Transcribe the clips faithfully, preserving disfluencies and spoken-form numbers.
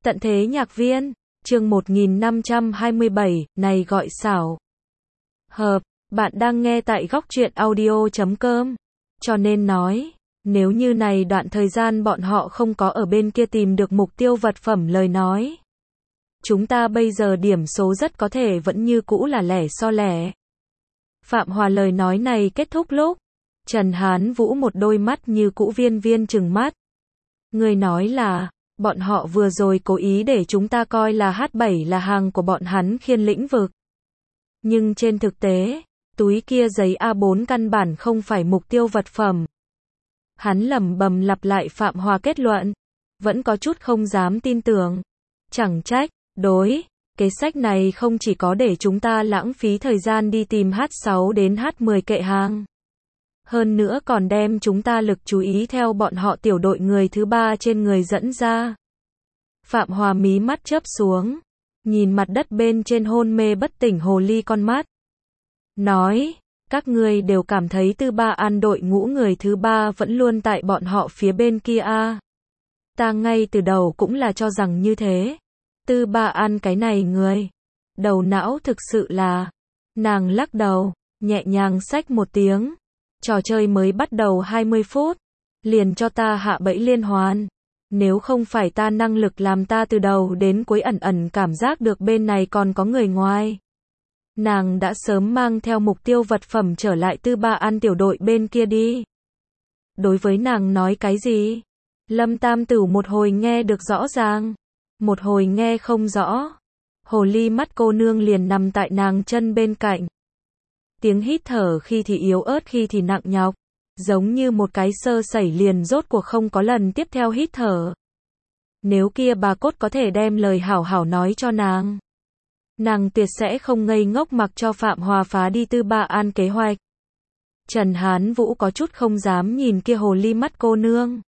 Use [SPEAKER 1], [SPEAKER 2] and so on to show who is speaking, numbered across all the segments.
[SPEAKER 1] Tận thế nhạc viên, chương một nghìn năm trăm hai mươi bảy, này gọi xảo hợp, bạn đang nghe tại góc truyện audio chấm com. Cho nên nói, nếu như này đoạn thời gian bọn họ không có ở bên kia tìm được mục tiêu vật phẩm lời nói, chúng ta bây giờ điểm số rất có thể vẫn như cũ là lẻ so lẻ. Phạm Hòa lời nói này kết thúc lúc, Trần Hán Vũ một đôi mắt như cũ viên viên trừng mắt. Người nói là, bọn họ vừa rồi cố ý để chúng ta coi là H bảy là hàng của bọn hắn Khiên lĩnh vực. Nhưng trên thực tế, túi kia giấy A bốn căn bản không phải mục tiêu vật phẩm. Hắn lẩm bẩm lặp lại Phạm Hòa kết luận, vẫn có chút không dám tin tưởng. Chẳng trách, đối, kế sách này không chỉ có để chúng ta lãng phí thời gian đi tìm H sáu đến H mười kệ hàng. Hơn nữa còn đem chúng ta lực chú ý theo bọn họ tiểu đội người thứ ba trên người dẫn ra. Phạm Hòa mí mắt chớp xuống, nhìn mặt đất bên trên hôn mê bất tỉnh hồ ly con mắt. Nói, các ngươi đều cảm thấy Tư Ba An đội ngũ người thứ ba vẫn luôn tại bọn họ phía bên kia a. Ta ngay từ đầu cũng là cho rằng như thế. Tư Ba An cái này người, đầu não thực sự là, nàng lắc đầu, nhẹ nhàng xách một tiếng. Trò chơi mới bắt đầu hai mươi phút, liền cho ta hạ bẫy liên hoàn. Nếu không phải ta năng lực làm ta từ đầu đến cuối ẩn ẩn cảm giác được bên này còn có người ngoài, nàng đã sớm mang theo mục tiêu vật phẩm trở lại Tư Ba An tiểu đội bên kia đi. Đối với nàng nói cái gì? Lâm Tam Tửu một hồi nghe được rõ ràng, một hồi nghe không rõ. Hồ ly mắt cô nương liền nằm tại nàng chân bên cạnh. Tiếng hít thở khi thì yếu ớt khi thì nặng nhọc, giống như một cái sơ sẩy liền rốt cuộc không có lần tiếp theo hít thở. Nếu kia bà cốt có thể đem lời hảo hảo nói cho nàng, nàng tuyệt sẽ không ngây ngốc mặc cho Phạm Hòa phá đi Tư Ba An kế hoạch. Trần Hán Vũ có chút không dám nhìn kia hồ ly mắt cô nương.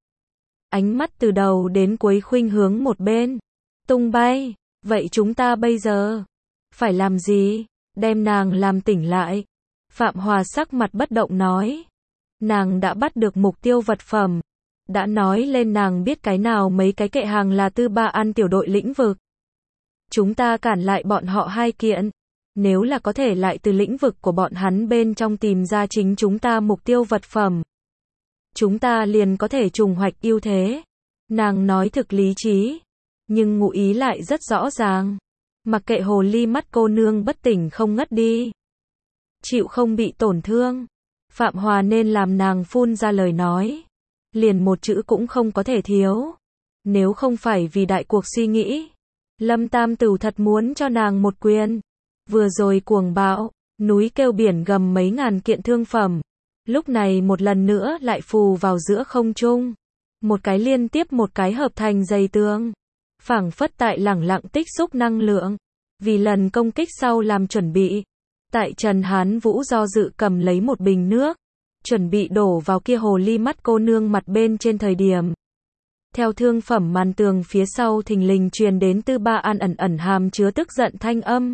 [SPEAKER 1] Ánh mắt từ đầu đến cuối khuynh hướng một bên. Tung bay, vậy chúng ta bây giờ phải làm gì? Đem nàng làm tỉnh lại. Phạm Hòa sắc mặt bất động nói. Nàng đã bắt được mục tiêu vật phẩm. Đã nói lên nàng biết cái nào mấy cái kệ hàng là Tư Ba An tiểu đội lĩnh vực. Chúng ta cản lại bọn họ hai kiện. Nếu là có thể lại từ lĩnh vực của bọn hắn bên trong tìm ra chính chúng ta mục tiêu vật phẩm, chúng ta liền có thể trùng hoạch ưu thế. Nàng nói thực lý trí, nhưng ngụ ý lại rất rõ ràng. Mặc kệ hồ ly mắt cô nương bất tỉnh không ngất đi, chịu không bị tổn thương, Phạm Hòa nên làm nàng phun ra lời nói, liền một chữ cũng không có thể thiếu. Nếu không phải vì đại cuộc suy nghĩ, Lâm Tam Tửu thật muốn cho nàng một quyền. Vừa rồi cuồng bạo, núi kêu biển gầm mấy ngàn kiện thương phẩm, lúc này một lần nữa lại phù vào giữa không trung. Một cái liên tiếp một cái hợp thành dây tường, phảng phất tại lẳng lặng tích xúc năng lượng, vì lần công kích sau làm chuẩn bị. Tại Trần Hán Vũ do dự cầm lấy một bình nước, chuẩn bị đổ vào kia hồ ly mắt cô nương mặt bên trên thời điểm. Theo thương phẩm màn tường phía sau thình lình truyền đến Tư Ba An ẩn ẩn hàm chứa tức giận thanh âm.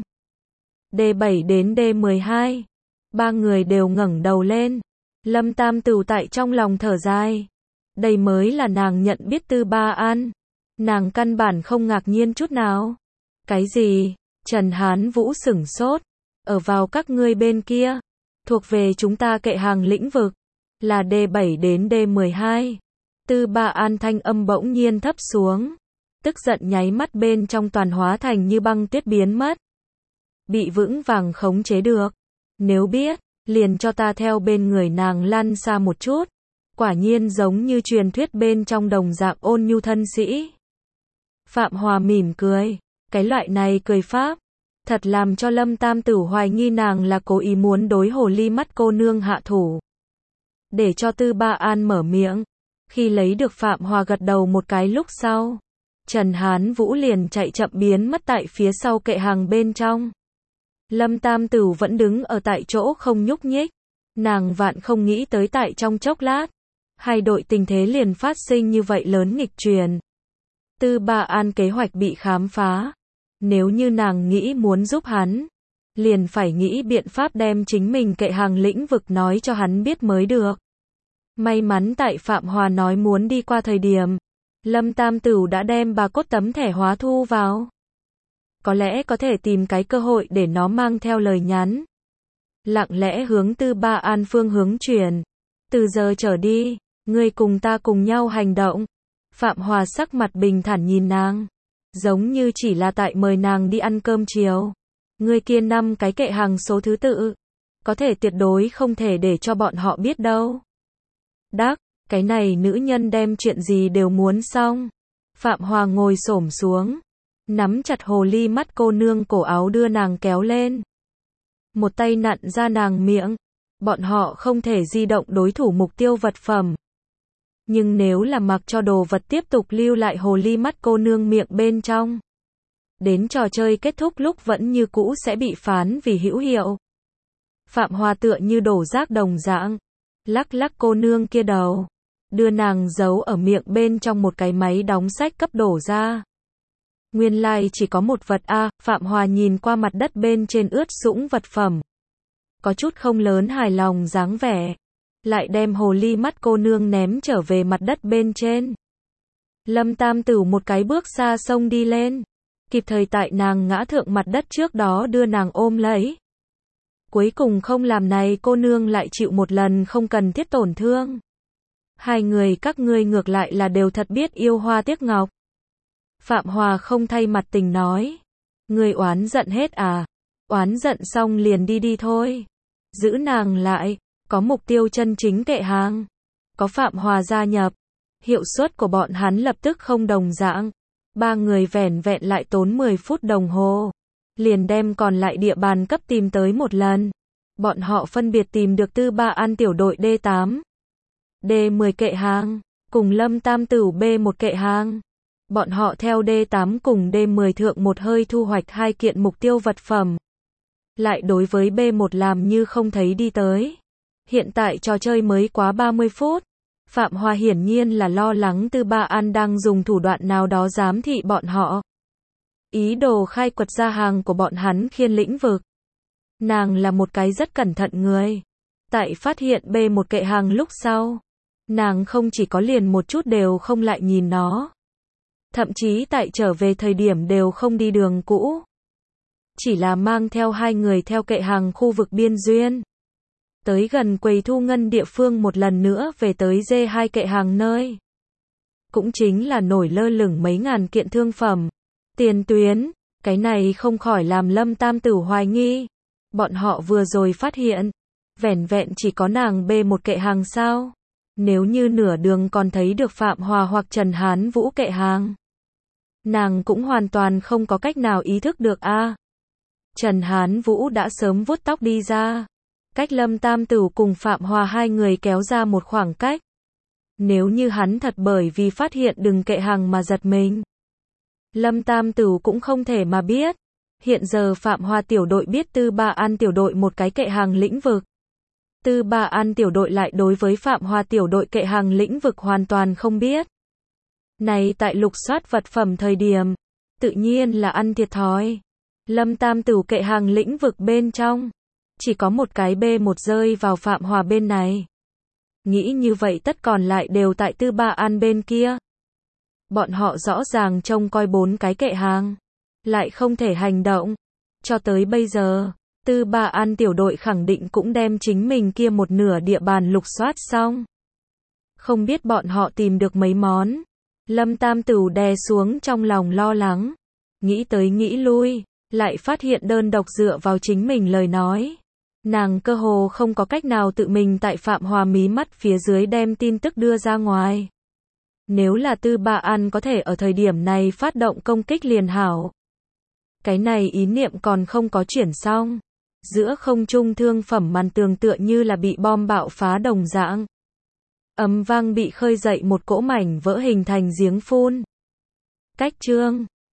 [SPEAKER 1] D bảy đến D mười hai, ba người đều ngẩng đầu lên. Lâm Tam Tửu tại trong lòng thở dài. Đây mới là nàng nhận biết Tư Ba An. Nàng căn bản không ngạc nhiên chút nào. Cái gì? Trần Hán Vũ sửng sốt. Ở vào các ngươi bên kia, thuộc về chúng ta kệ hàng lĩnh vực, là D bảy đến D mười hai. Tư Ba An thanh âm bỗng nhiên thấp xuống. Tức giận nháy mắt bên trong toàn hóa thành như băng tuyết biến mất. Bị vững vàng khống chế được. Nếu biết, liền cho ta theo bên người nàng lăn xa một chút. Quả nhiên giống như truyền thuyết bên trong đồng dạng ôn nhu thân sĩ. Phạm Hòa mỉm cười. Cái loại này cười pháp, thật làm cho Lâm Tam Tửu hoài nghi nàng là cố ý muốn đối hồ ly mắt cô nương hạ thủ. Để cho Tư Ba An mở miệng. Khi lấy được Phạm Hòa gật đầu một cái lúc sau, Trần Hán Vũ liền chạy chậm biến mất tại phía sau kệ hàng bên trong. Lâm Tam Tửu vẫn đứng ở tại chỗ không nhúc nhích. Nàng vạn không nghĩ tới tại trong chốc lát, hai đội tình thế liền phát sinh như vậy lớn nghịch truyền. Tư Ba An kế hoạch bị khám phá. Nếu như nàng nghĩ muốn giúp hắn, liền phải nghĩ biện pháp đem chính mình kệ hàng lĩnh vực nói cho hắn biết mới được. May mắn tại Phạm Hòa nói muốn đi qua thời điểm, Lâm Tam Tửu đã đem bà cốt tấm thẻ hóa thu vào. Có lẽ có thể tìm cái cơ hội để nó mang theo lời nhắn. Lặng lẽ hướng Tư Ba An phương hướng chuyển. Từ giờ trở đi, ngươi cùng ta cùng nhau hành động. Phạm Hòa sắc mặt bình thản nhìn nàng. Giống như chỉ là tại mời nàng đi ăn cơm chiều. Ngươi kia năm cái kệ hàng số thứ tự. Có thể tuyệt đối không thể để cho bọn họ biết đâu. Đắc, cái này nữ nhân đem chuyện gì đều muốn xong. Phạm Hòa ngồi xổm xuống. Nắm chặt hồ ly mắt cô nương cổ áo đưa nàng kéo lên. Một tay nặn ra nàng miệng. Bọn họ không thể di động đối thủ mục tiêu vật phẩm. Nhưng nếu là mặc cho đồ vật tiếp tục lưu lại hồ ly mắt cô nương miệng bên trong. Đến trò chơi kết thúc lúc vẫn như cũ sẽ bị phán vì hữu hiệu. Phạm Hòa tựa như đổ rác đồng dạng. Lắc lắc cô nương kia đầu. Đưa nàng giấu ở miệng bên trong một cái máy đóng sách cấp đổ ra. Nguyên lai like chỉ có một vật a. À, Phạm Hòa nhìn qua mặt đất bên trên ướt sũng vật phẩm. Có chút không lớn hài lòng dáng vẻ. Lại đem hồ ly mắt cô nương ném trở về mặt đất bên trên. Lâm Tam Tửu một cái bước xa xông đi lên. Kịp thời tại nàng ngã thượng mặt đất trước đó đưa nàng ôm lấy. Cuối cùng không làm này cô nương lại chịu một lần không cần thiết tổn thương. Hai người các ngươi ngược lại là đều thật biết yêu hoa tiếc ngọc. Phạm Hòa không thay mặt tình nói. Ngươi oán giận hết à? Oán giận xong liền đi đi thôi. Giữ nàng lại. Có mục tiêu chân chính kệ hàng. Có Phạm Hòa gia nhập. Hiệu suất của bọn hắn lập tức không đồng dạng. Ba người vẻn vẹn lại tốn mười phút đồng hồ. Liền đem còn lại địa bàn cấp tìm tới một lần. Bọn họ phân biệt tìm được Tư Ba An tiểu đội D tám. D mười kệ hàng. Cùng Lâm Tam Tửu B một kệ hàng. Bọn họ theo D tám cùng D mười thượng một hơi thu hoạch hai kiện mục tiêu vật phẩm. Lại đối với B một làm như không thấy đi tới. Hiện tại trò chơi mới quá ba mươi phút. Phạm Hòa hiển nhiên là lo lắng Tư Ba An đang dùng thủ đoạn nào đó giám thị bọn họ. Ý đồ khai quật ra hàng của bọn hắn khiên lĩnh vực. Nàng là một cái rất cẩn thận người. Tại phát hiện B một kệ hàng lúc sau. Nàng không chỉ có liền một chút đều không lại nhìn nó. Thậm chí tại trở về thời điểm đều không đi đường cũ. Chỉ là mang theo hai người theo kệ hàng khu vực biên duyên. Tới gần quầy thu ngân địa phương một lần nữa về tới D hai kệ hàng nơi. Cũng chính là nổi lơ lửng mấy ngàn kiện thương phẩm. Tiền tuyến, cái này không khỏi làm Lâm Tam Tửu hoài nghi. Bọn họ vừa rồi phát hiện, vẻn vẹn chỉ có nàng B một kệ hàng sao. Nếu như nửa đường còn thấy được Phạm Hòa hoặc Trần Hán Vũ kệ hàng. Nàng cũng hoàn toàn không có cách nào ý thức được a. À, Trần Hán Vũ đã sớm vuốt tóc đi ra. Cách Lâm Tam Tửu cùng Phạm Hòa hai người kéo ra một khoảng cách. Nếu như hắn thật bởi vì phát hiện đừng kệ hàng mà giật mình. Lâm Tam Tửu cũng không thể mà biết. Hiện giờ Phạm Hòa tiểu đội biết Tư Ba An tiểu đội một cái kệ hàng lĩnh vực. Tư Ba An tiểu đội lại đối với Phạm Hòa tiểu đội kệ hàng lĩnh vực hoàn toàn không biết. Này tại lục soát vật phẩm thời điểm, tự nhiên là ăn thiệt thòi. Lâm Tam Tửu kệ hàng lĩnh vực bên trong. Chỉ có một cái B một rơi vào Phạm Hòa bên này. Nghĩ như vậy tất còn lại đều tại Tư Ba An bên kia. Bọn họ rõ ràng trông coi bốn cái kệ hàng. Lại không thể hành động. Cho tới bây giờ, Tư Ba An tiểu đội khẳng định cũng đem chính mình kia một nửa địa bàn lục soát xong. Không biết bọn họ tìm được mấy món. Lâm Tam Tửu đè xuống trong lòng lo lắng. Nghĩ tới nghĩ lui, lại phát hiện đơn độc dựa vào chính mình lời nói. Nàng cơ hồ không có cách nào tự mình tại Phạm Hòa mí mắt phía dưới đem tin tức đưa ra ngoài. Nếu là Tư Ba An có thể ở thời điểm này phát động công kích liền hảo. Cái này ý niệm còn không có chuyển xong. Giữa không trung thương phẩm màn tường tựa như là bị bom bạo phá đồng dạng. Ầm vang bị khơi dậy một cỗ mảnh vỡ hình thành giếng phun. Cách chương